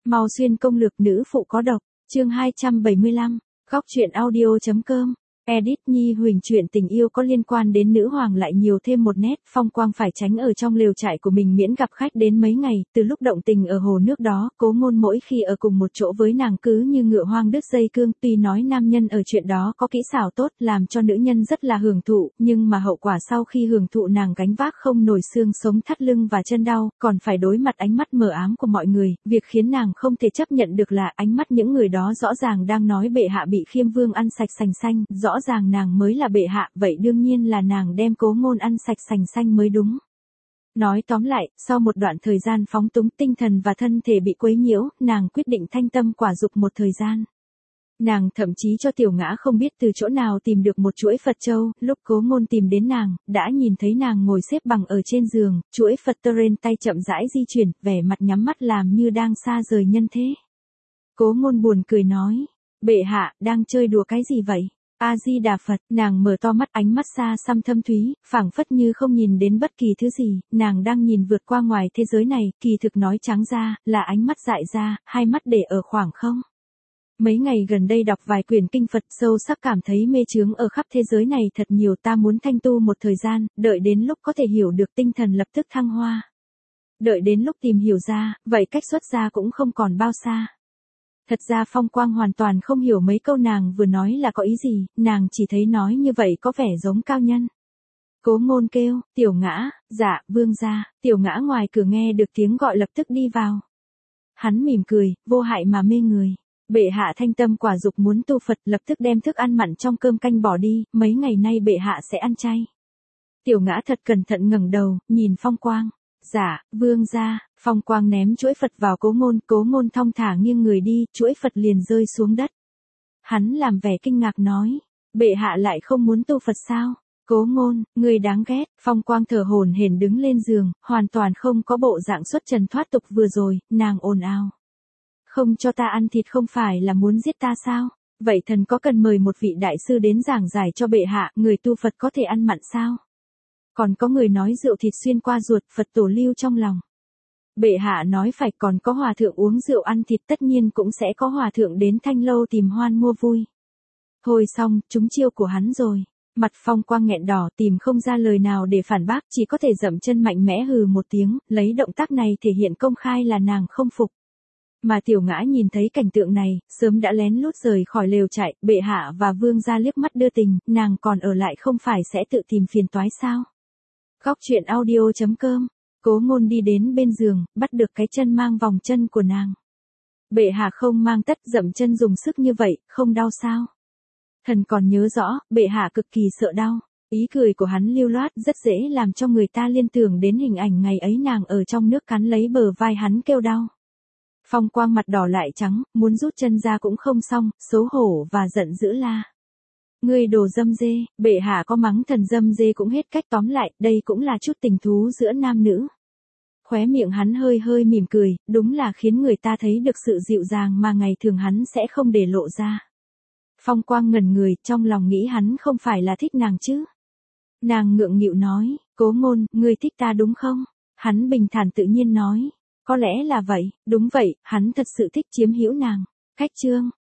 Mau xuyên công lược nữ phụ có độc, chương 275, góc truyện audio.com. Edit Nhi Huỳnh chuyện tình yêu có liên quan đến nữ hoàng lại nhiều thêm một nét, Phong Quang phải tránh ở trong lều trại của mình miễn gặp khách đến mấy ngày, từ lúc động tình ở hồ nước đó, Cố Ngôn mỗi khi ở cùng một chỗ với nàng cứ như ngựa hoang đứt dây cương, tuy nói nam nhân ở chuyện đó có kỹ xảo tốt, làm cho nữ nhân rất là hưởng thụ, nhưng mà hậu quả sau khi hưởng thụ nàng gánh vác không nổi xương sống thắt lưng và chân đau, còn phải đối mặt ánh mắt mờ ám của mọi người, việc khiến nàng không thể chấp nhận được là ánh mắt những người đó rõ ràng đang nói bệ hạ bị Khiêm Vương ăn sạch sành xanh, rõ ràng nàng mới là bệ hạ, vậy đương nhiên là nàng đem Cố Ngôn ăn sạch sành xanh mới đúng. Nói tóm lại, sau một đoạn thời gian phóng túng tinh thần và thân thể bị quấy nhiễu, nàng quyết định thanh tâm quả dục một thời gian. Nàng thậm chí cho Tiểu Ngã không biết từ chỗ nào tìm được một chuỗi Phật châu, lúc Cố Ngôn tìm đến nàng, đã nhìn thấy nàng ngồi xếp bằng ở trên giường, chuỗi Phật tơ trên tay chậm rãi di chuyển, vẻ mặt nhắm mắt làm như đang xa rời nhân thế. Cố Ngôn buồn cười nói, bệ hạ, đang chơi đùa cái gì vậy? A-di-đà Phật, nàng mở to mắt, ánh mắt xa xăm thâm thúy, phảng phất như không nhìn đến bất kỳ thứ gì, nàng đang nhìn vượt qua ngoài thế giới này, kỳ thực nói trắng ra, là ánh mắt dại ra, hai mắt để ở khoảng không. Mấy ngày gần đây đọc vài quyển kinh Phật sâu sắc cảm thấy mê chướng ở khắp thế giới này thật nhiều, ta muốn thanh tu một thời gian, đợi đến lúc có thể hiểu được tinh thần lập tức thăng hoa. Đợi đến lúc tìm hiểu ra, vậy cách xuất gia cũng không còn bao xa. Thật ra Phong Quang hoàn toàn không hiểu mấy câu nàng vừa nói là có ý gì, nàng chỉ thấy nói như vậy có vẻ giống cao nhân. Cố Ngôn kêu, Tiểu Ngã, dạ, vương gia, Tiểu Ngã ngoài cửa nghe được tiếng gọi lập tức đi vào. Hắn mỉm cười, vô hại mà mê người. Bệ hạ thanh tâm quả dục muốn tu Phật, lập tức đem thức ăn mặn trong cơm canh bỏ đi, mấy ngày nay bệ hạ sẽ ăn chay. Tiểu Ngã thật cẩn thận ngẩng đầu, nhìn Phong Quang. Dạ, vương gia. Phong Quang ném chuỗi Phật vào Cố Ngôn thong thả nghiêng người đi, chuỗi Phật liền rơi xuống đất. Hắn làm vẻ kinh ngạc nói, bệ hạ lại không muốn tu Phật sao? Cố Ngôn, người đáng ghét. Phong Quang thở hổn hển đứng lên giường, hoàn toàn không có bộ dạng xuất trần thoát tục vừa rồi, nàng ồn ào. Không cho ta ăn thịt không phải là muốn giết ta sao? Vậy thần có cần mời một vị đại sư đến giảng giải cho bệ hạ, người tu Phật có thể ăn mặn sao? Còn có người nói rượu thịt xuyên qua ruột, Phật tổ lưu trong lòng. Bệ hạ nói phải, còn có hòa thượng uống rượu ăn thịt, tất nhiên cũng sẽ có hòa thượng đến Thanh Lâu tìm hoan mua vui. Thôi xong, chúng chiêu của hắn rồi. Mặt Phong Quang nghẹn đỏ, tìm không ra lời nào để phản bác, chỉ có thể dậm chân mạnh mẽ hừ một tiếng, lấy động tác này thể hiện công khai là nàng không phục. Mà Tiểu Ngã nhìn thấy cảnh tượng này, sớm đã lén lút rời khỏi lều trại, bệ hạ và vương gia liếc mắt đưa tình, nàng còn ở lại không phải sẽ tự tìm phiền toái sao? Góc truyện audio.com. Cố Ngôn đi đến bên giường, bắt được cái chân mang vòng chân của nàng. Bệ hạ không mang tất, dậm chân dùng sức như vậy, không đau sao? Thần còn nhớ rõ, bệ hạ cực kỳ sợ đau. Ý cười của hắn lưu loát rất dễ làm cho người ta liên tưởng đến hình ảnh ngày ấy nàng ở trong nước cắn lấy bờ vai hắn kêu đau. Phong Quang mặt đỏ lại trắng, muốn rút chân ra cũng không xong, xấu hổ và giận dữ la. Ngươi đồ dâm dê, bệ hạ có mắng thần dâm dê cũng hết cách, tóm lại, đây cũng là chút tình thú giữa nam nữ. Khóe miệng hắn hơi hơi mỉm cười, đúng là khiến người ta thấy được sự dịu dàng mà ngày thường hắn sẽ không để lộ ra. Phong Quang ngẩn người, trong lòng nghĩ hắn không phải là thích nàng chứ. Nàng ngượng nghịu nói, Cố Ngôn, ngươi thích ta đúng không? Hắn bình thản tự nhiên nói, có lẽ là vậy, đúng vậy, hắn thật sự thích chiếm hữu nàng. Khách chương.